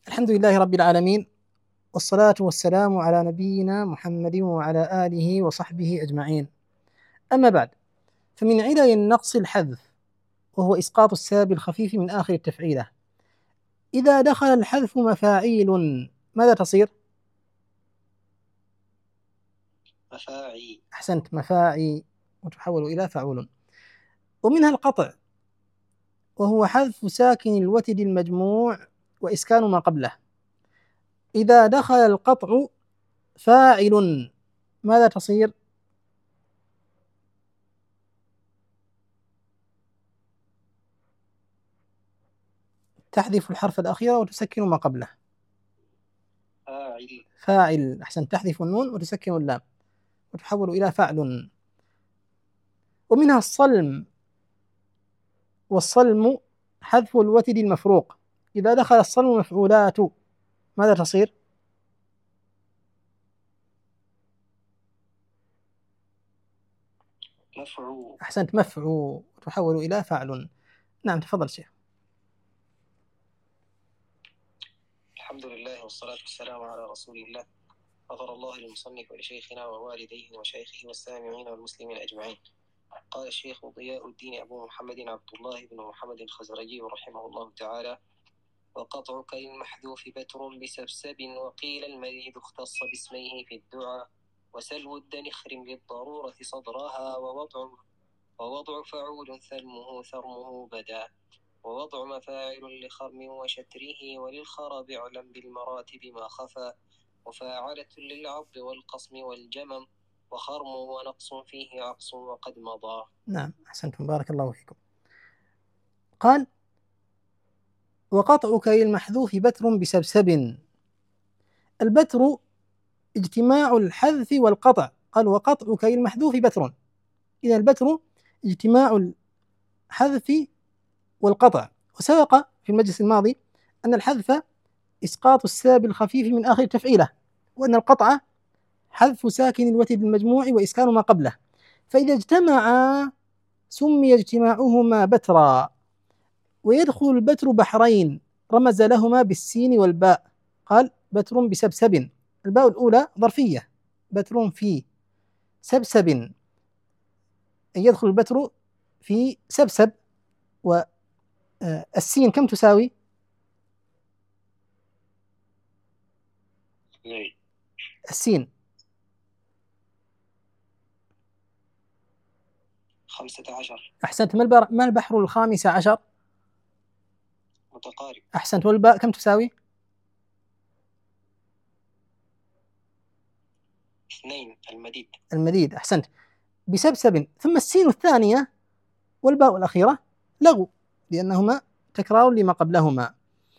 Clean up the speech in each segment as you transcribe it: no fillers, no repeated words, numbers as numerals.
الحمد لله رب العالمين، والصلاة والسلام على نبينا محمد وعلى آله وصحبه أجمعين. أما بعد، فمن علل النقص الحذف، وهو إسقاط السبب الخفيف من آخر التفعيلة. إذا دخل الحذف مفاعيل ماذا تصير؟ مفاعي. أحسنت، مفاعي، وتحول إلى فعول. ومنها القطع، وهو حذف ساكن الوتد المجموع وإسكان ما قبله. إذا دخل القطع فاعل ماذا تصير؟ تحذف الحرف الأخير وتسكن ما قبله. فاعل. فاعل، أحسن، تحذف النون وتسكن اللام وتحول إلى فعل. ومنها الصلم، والصلم حذف الوتد المفروق. إذا دخل الصلم مفعولات ماذا تصير؟ مفعول. أحسنت، مفعول، وتحول إلى فعل. نعم، تفضل شيخ. الحمد لله والصلاة والسلام على رسول الله. غفر الله للمصنف ولشيخنا ووالديه وشيخه والسامعين والمسلمين أجمعين. قال الشيخ ضياء الدين أبو محمد عبد الله بن محمد الخزرجي رحمه الله تعالى: وقطع كالمحذوف بتر بسبسب، وقيل المزيد اختص باسميه في الدعاء، وسلو الدنخر للضرورة صدرها، ووضع فعول ثرمه بدا، ووضع مفاعل لخرم وشتره، وللخرب اعلم بالمراتب ما خفى، وفاعلة للعض والقصم والجمم، وخرم ونقص فيه عقص وقد مضى. نعم، أحسنتم، بارك الله فيكم. قال: وقطع كي المحذوف بتر بسبسب. البتر اجتماع الحذف والقطع. قال: وقطع كي المحذوف بتر. إذا البتر اجتماع الحذف والقطع. وسبق في المجلس الماضي أن الحذف إسقاط السبب الخفيف من آخر التفعيلة، وأن القطع حذف ساكن الوتد المجموع وإسكان ما قبله. فإذا اجتمعا سمي اجتماعهما بترا. ويدخل البتر بحرين رمز لهما بالسين والباء. قال: بتر بسبسب. الباء الأولى ظرفية، بتر في سبسب، أن يدخل البتر في سبسب. والسين كم تساوي؟ السين 15. أحسنت. ما البحر الخامس عشر؟ متقارب. أحسنت. والباء كم تساوي؟ 2. المديد. المديد، أحسنت. بسبسب. ثم السين الثانية والباء الأخيرة لغو، لأنهما تكرار لما قبلهما.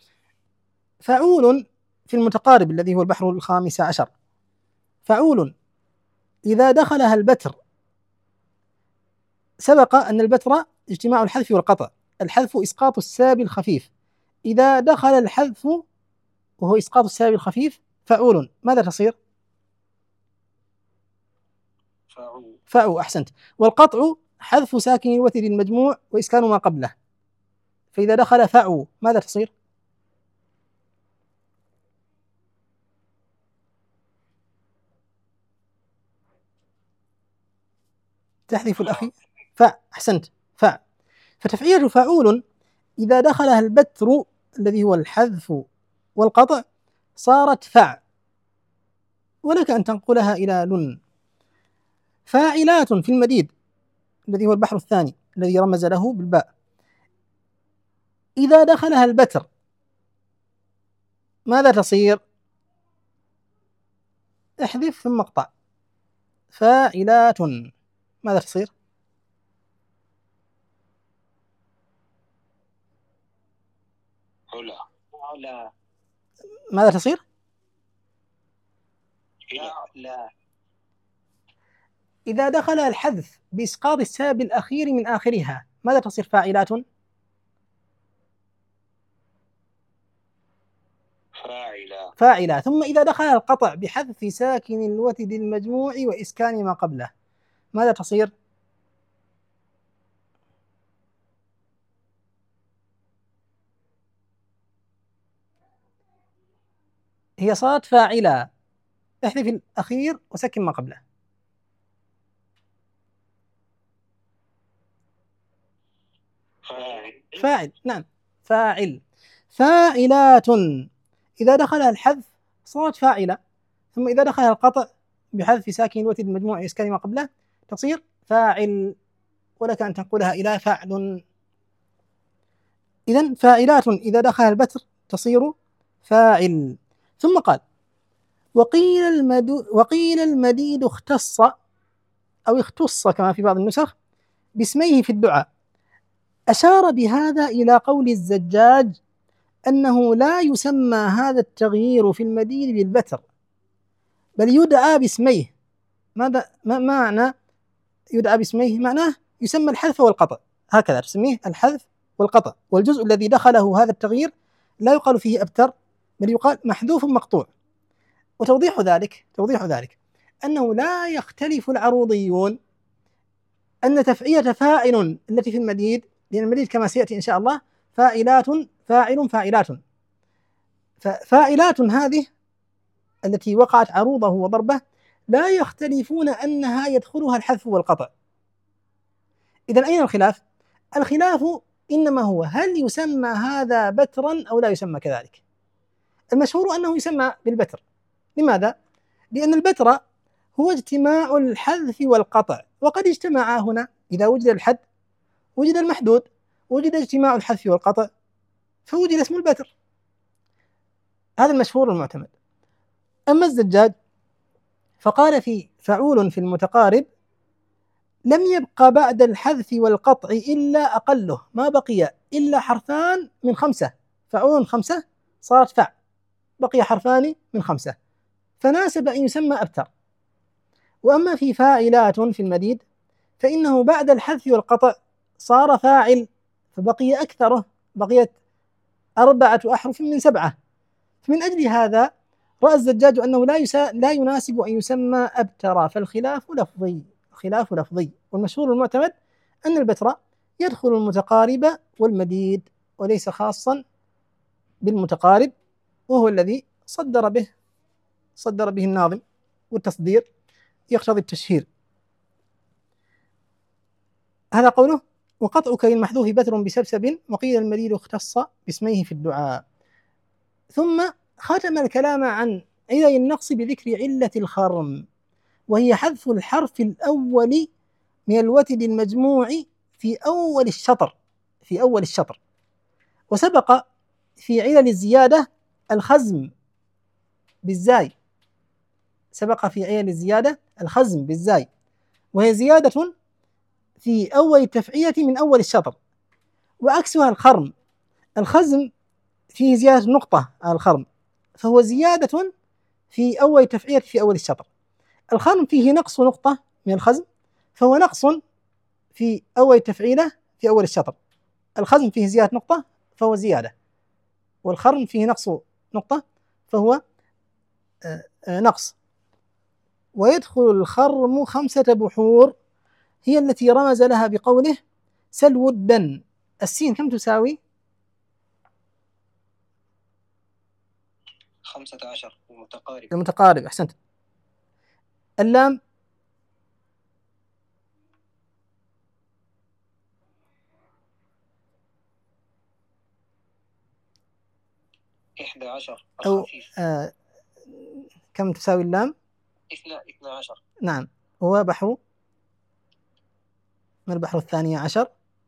فعول في المتقارب الذي هو البحر الخامس عشر. فعول إذا دخلها البتر، سبق أن البتر اجتماع الحذف والقطع. الحذف إسقاط السبب الخفيف. إذا دخل الحذف وهو إسقاط السبب الخفيف فعول ماذا تصير؟ فعو، أحسنت. والقطع حذف ساكن الوتد المجموع وإسكان ما قبله. فإذا دخل فعو ماذا تصير؟ تحذف الأخي. أحسنت، فتفعيل فعول إذا دخلها البتر الذي هو الحذف والقطع صارت فع، ولك أن تنقلها إلى لن. فاعلات في المديد الذي هو البحر الثاني الذي رمز له بالباء. إذا دخلها البتر ماذا تصير؟ احذف ثم اقطع. فاعلات ماذا تصير؟ علا. ماذا تصير؟ لا. إذا دخل الحذف بإسقاط السبب الأخير من آخرها ماذا تصير؟ فاعلات. فاعلة. ثم إذا دخل القطع بحذف ساكن الوتد المجموع وإسكان ما قبله ماذا تصير؟ هي صارت فاعلة. احذف الأخير وسكن ما قبله. فاعل، نعم، فاعل. فاعلات إذا دخلها الحذف صارت فاعلة، ثم إذا دخلها القطع بحذف ساكن الوتد المجموع إسكان ما قبله تصير فاعل، ولك أن تنقلها إلى فاعل. إذن فاعلات إذا دخلها البتر تصير فاعل. ثم قال: وقيل المديد اختص أو اختص كما في بعض النسخ باسميه في الدعاء. أشار بهذا إلى قول الزجاج أنه لا يسمى هذا التغيير في المديد بالبتر، بل يدعى باسميه. ما معنى يدعى باسميه؟ معناه يسمى الحذف والقطع، هكذا تسميه الحذف والقطع. والجزء الذي دخله هذا التغيير لا يقال فيه أبتر، بل يقال محذوف مقطوع. وتوضيح ذلك أنه لا يختلف العروضيون أن تفعية فاعل التي في المديد، لأن المديد كما سيأتي إن شاء الله فاعلات فاعل فاعلات، ففاعلات هذه التي وقعت عروضه وضربه لا يختلفون أنها يدخلها الحذف والقطع. إذن أين الخلاف؟ الخلاف إنما هو هل يسمى هذا بترا أو لا يسمى كذلك. المشهور أنه يسمى بالبتر. لماذا؟ لأن البتر هو اجتماع الحذف والقطع، وقد اجتمعا هنا. إذا وجد الحد وجد المحدود، وجد اجتماع الحذف والقطع فوجد اسم البتر. هذا المشهور المعتمد. أما الزجاج فقال في فعول في المتقارب: لم يبق بعد الحذف والقطع إلا أقله، ما بقي إلا حرفان من 5. فعول 5 صارت فع، بقي حرفان من 5، فناسب أن يسمى أبتر. وأما في فاعلات في المديد فإنه بعد الحذف والقطع صار فاعل، فبقي أكثره، بقيت 4 أحرف من 7. فمن أجل هذا رأى الزجاج أنه لا يناسب أن يسمى أبتر، فالخلاف لفظي، خلاف لفظي. والمشهور المعتمد أن البتر يدخل المتقارب والمديد وليس خاصا بالمتقارب، وهو الذي صدر به الناظم، والتصدير يقتضي التشهير. هذا قوله: وقطعك للمحذوف بتر بسبسب، وقيل المديد اختص باسميه في الدعاء. ثم ختم الكلام عن علل النقص بذكر علة الخرم، وهي حذف الحرف الأول من الوتد المجموع في أول الشطر. وسبق في علل الزيادة الخزم بالزاي، وهي زيادة في أول التفعية من أول الشطر، وعكسها الخرم. الخزم فيه زيادة نقطة على الخرم، فهو زيادة في أول تفعية في أول الشطر. الخرم فيه نقص نقطة من الخزم، فهو نقص في أول تفعيلة في أول الشطر. الخزم فيه زيادة نقطة فهو زيادة، والخرم فيه نقص نقطة فهو نقص. ويدخل الخرم 5 بحور، هي التي رمز لها بقوله: سل ودا. السين كم تساوي؟ 15 المتقارب. أحسنت. اللام 11 أو كم تساوي اللام؟ 12. نعم. هو بحر، ما البحر الثاني عشر؟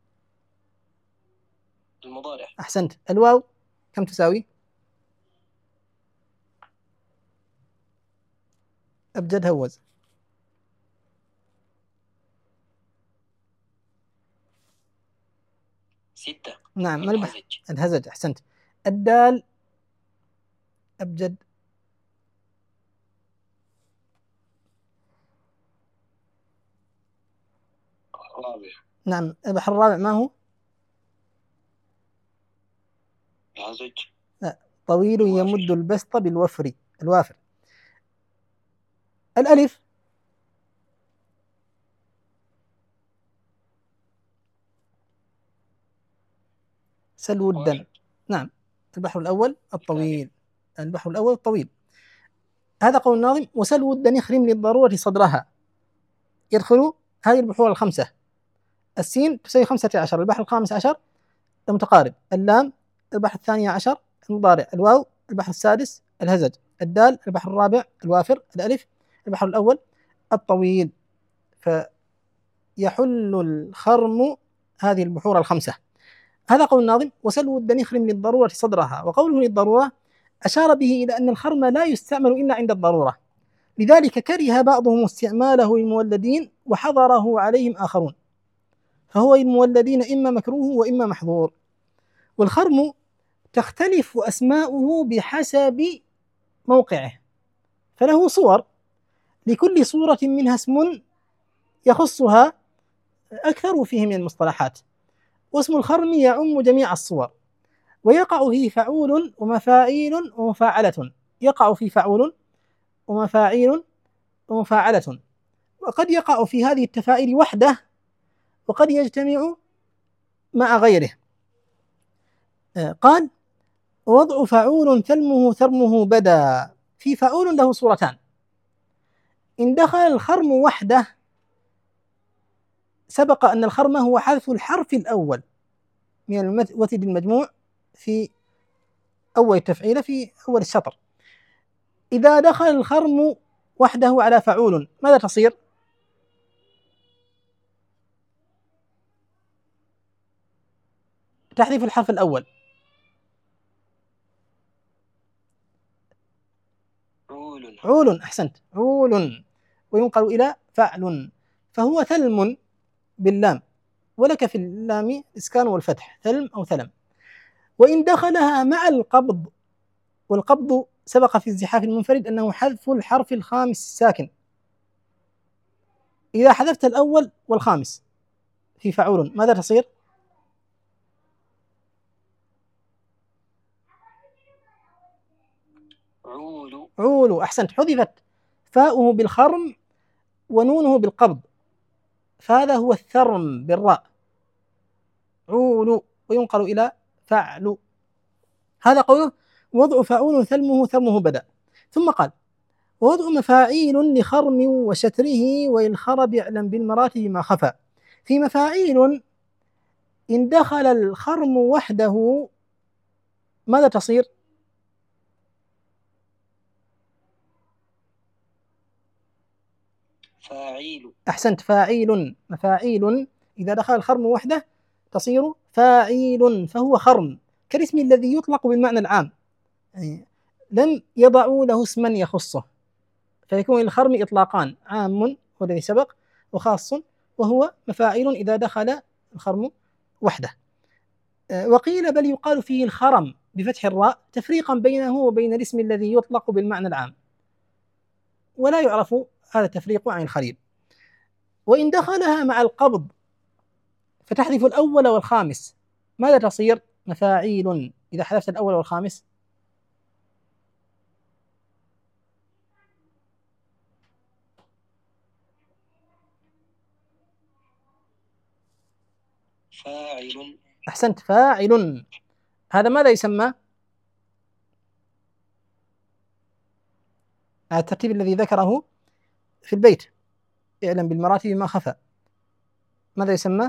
المضارع. أحسنت. الواو كم تساوي؟ أبجد هوز. 6. نعم. ما البحر؟ الهزج. أحسنت. الدال أبجد. الرابع. نعم. البحر الرابع ما هو؟ الهزج. لا. طويل يمد البسط بالوفر، الوافر. الألف سل ودا. نعم. البحر الأول الطويل. هذا قول الناظم: وسل ود نخرم للضرورة صدرها. يدخل هذه البحور الخمسة: السين تساوي 15، البحر الخامس عشر المتقارب، اللام البحر الثاني عشر المضارع، الواو البحر السادس الهزج، الدال البحر الرابع الوافر، الألف البحر الأول الطويل. فيحل الخرم هذه البحور الخمسة. هذا قول الناظم: وسل ود نخرم للضرورة صدرها. وقوله للضرورة أشار به إلى أن الخرم لا يستعمل إلا عند الضرورة، لذلك كره بعضهم استعماله للمولدين وحظره عليهم آخرون، فهو للمولدين إما مكروه وإما محظور. والخرم تختلف أسماؤه بحسب موقعه، فله صور، لكل صورة منها اسم يخصها أكثر فيه من المصطلحات، واسم الخرم يعم جميع الصور، ويقع فيه فعول ومفاعيل ومفاعلة، يقع فيه فعول ومفاعيل ومفاعلة، وقد يقع في هذه التفاعيل وحده، وقد يجتمع مع غيره. قال: ووضع فعول ثرمه بدا. في فعول له صورتان: إن دخل الخرم وحده سبق أن الخرم هو حذف الحرف الأول من الوتد المجموع في أول التفعيلة في أول السطر. إذا دخل الخرم وحده على فعول ماذا تصير؟ تحذف الحرف الأول. عول، أحسنت، عول، وينقل إلى فعل، فهو ثلم باللام، ولك في اللام إسكان والفتح، ثلم أو ثلم. وإن دخلها مع القبض، والقبض سبق في الزحاف المنفرد أنه حذف الحرف الخامس الساكن. إذا حذفت الأول والخامس في فعول ماذا تصير؟ عول، أحسنت، حذفت فاؤه بالخرم ونونه بالقبض، فهذا هو الثرم بالراء، عول، وينقل إلى فعل. هذا قوله: وضع فعول ثرمه بدا. ثم قال: ووضع مفاعيل لخرم وشتره والخرب اعلم بالمراتب ما خفى. في مفاعيل إن دخل الخرم وحده ماذا تصير؟ فاعيل، أحسنت، فاعيل. مفاعيل إذا دخل الخرم وحده تصير فاعيل، فهو خرم كالاسم الذي يطلق بالمعنى العام، يعني لم يضعوا له اسما يخصه، فيكون الخرم إطلاقان: عام هو الذي سبق، وخاص وهو مفاعيل إذا دخل الخرم وحده. وقيل بل يقال فيه الخرم بفتح الراء تفريقا بينه وبين الاسم الذي يطلق بالمعنى العام، ولا يعرف هذا التفريق عن الخليل. وإن دخلها مع القبض فتحذف الأول والخامس ماذا تصير؟ مفاعيل. إذا حذفت الأول والخامس فاعل، أحسنت، فاعل. هذا ماذا يسمى؟ الترتيب الذي ذكره في البيت: اعلم بالمراتب ما خفى، ماذا يسمى؟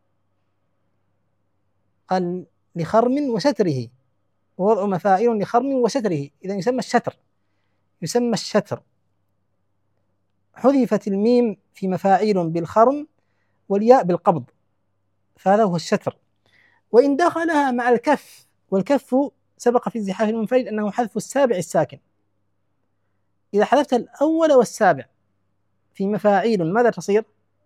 قال: لخرم وستره، ووضع مفاعيل لخرم وستره، إذا يسمى الشتر، يسمى الشتر. حذفت الميم في مفاعيل بالخرم والياء بالقبض، فهذا هو الشتر. وإن دخلها مع الكف، والكف سبق في الزحاف المنفرد أنه حذف السابع الساكن، إذا حذفت الأول والسابع في مفاعيل ماذا تصير؟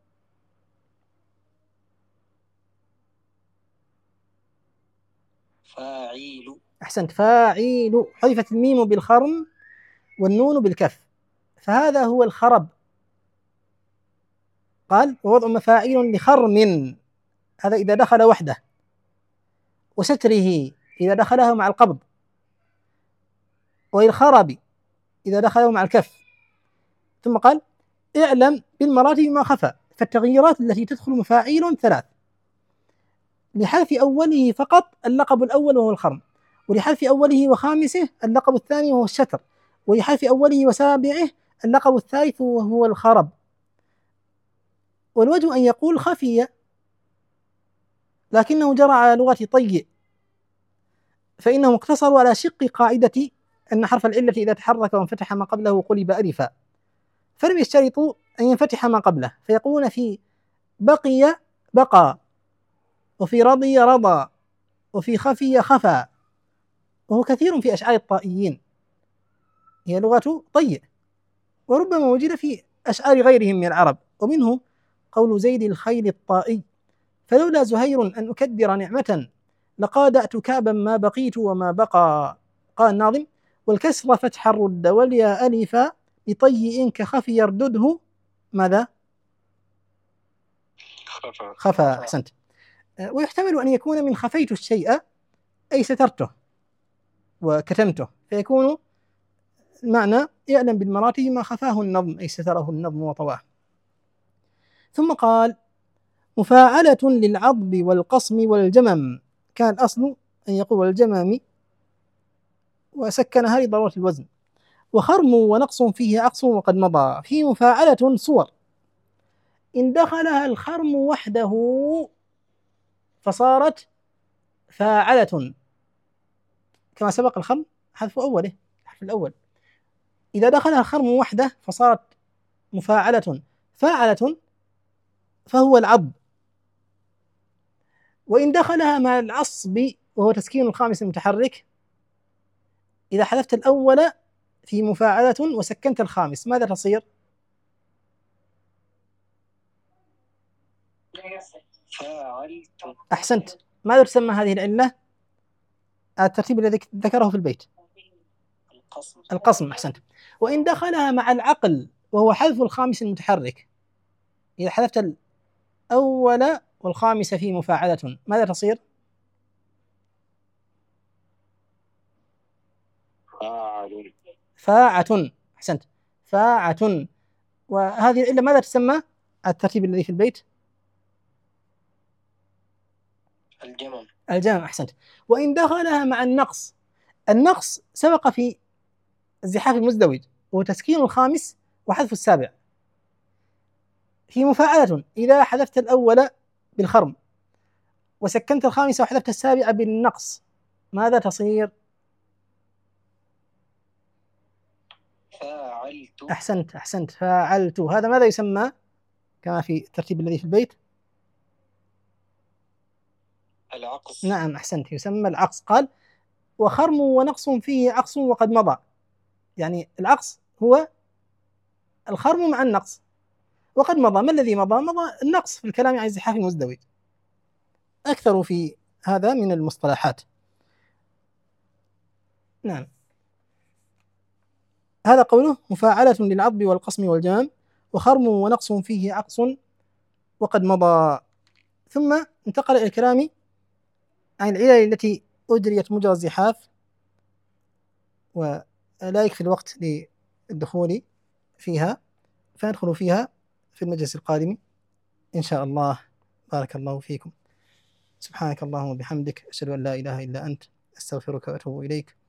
فاعيل، أحسنت، فاعيل. حذفت الميم بالخرم والنون بالكف، فهذا هو الخرب. قال: ووضع مفاعيل لخرم، هذا إذا دخل وحده، وستره إذا دخله مع القبض، والخرب إذا دخله مع الكف. ثم قال: اعلم بالمراتب ما خفى. فالتغييرات التي تدخل مفاعيل ثلاث: لحذف أوله فقط اللقب الأول وهو الخرم، ولحذف أوله وخامسه اللقب الثاني وهو الشتر، ويحذف أوله وسابعه اللقب الثالث وهو الخرب. والوجه أن يقول خفي، لكنه جرى على لغة طيء، فإنهم اقتصروا على شق قاعدة أن حرف العلة إذا تحرك وانفتح ما قبله قلب ألفا، فلم يشترطوا أن ينفتح ما قبله، فيقولون في بقي بقى، وفي رضي رضى، وفي خفي خفى، وهو كثير في أشعار الطائيين، هي لغة طيء، وربما وجد في أشعار غيرهم من العرب، ومنه قول زيد الخيل الطائي: فلولا زهير أن أكدر نعمة لقادأت كعبا ما بقيت وما بقى. قال الناظم: والكسر فتح الرد والياء ألفا لطيء كخفي يردده ماذا؟ خفى. أحسنت. ويحتمل أن يكون من خفيت الشيء أي سترته وكتمته، فيكون المعنى يعلم بالمراتب ما خفاه النظم أي ستره النظم وطواه. ثم قال: مفاعلة للعضب والقصم والجمم، كان الأصل أن يقول والجمم وسكنها لضرورة الوزن. وخرم ونقص فيه عقص وقد مضى. في مفاعلة صور إن دخلها الخرم وحده فصارت فاعلة، كما سبق الخرم حذف أوله الحرف الأول، إذا دخلها الخرم وحده فصارت مفاعلة فاعلة فهو العض. وإن دخلها مع العصب وهو تسكين الخامس المتحرك، إذا حذفت الأول في مفاعلة وسكنت الخامس ماذا تصير؟ فاعلت. أحسنت. ماذا تسمى هذه العلة؟ الترتيب الذي ذكره في البيت القصم. أحسنت. وإن دخلها مع العقل وهو حذف الخامس المتحرك، إذا حذفت الأول والخامس في مفاعلة ماذا تصير؟ فاعة. أحسنت، فاعة. وهذه العلة ماذا تسمى؟ الترتيب الذي في البيت الجمع. أحسنت. وإن دخلها مع النقص، النقص سبق في الزحاف المزدوج وهو تسكين الخامس وحذف السابع، في مفاعلة إذا حذفت الأول بالخرم وسكنت الخامس وحذفت السابع بالنقص ماذا تصير؟ فاعلت. أحسنت، فاعلت. هذا ماذا يسمى كما في الترتيب الذي في البيت؟ العقص. نعم، أحسنت، يسمى العقص. قال: وخرم ونقص فيه عقص وقد مضى، يعني العقص هو الخرم مع النقص، وقد مضى. ما الذي مضى؟ مضى النقص في الكلام عن الزحاف المزدوج. أكثر في هذا من المصطلحات. نعم، هذا قوله: مفاعلة للعضب والقصم والجمم، وخرم ونقص فيه عقص وقد مضى. ثم انتقل إلى الكلام عن العلل التي أجريت مجرى الزحاف، ولا يكفي الوقت للدخول فيها، فندخل فيها في المجلس القادم إن شاء الله. بارك الله فيكم. سبحانك اللهم وبحمدك، أشهد أن لا إله إلا أنت، أستغفرك وأتوب إليك.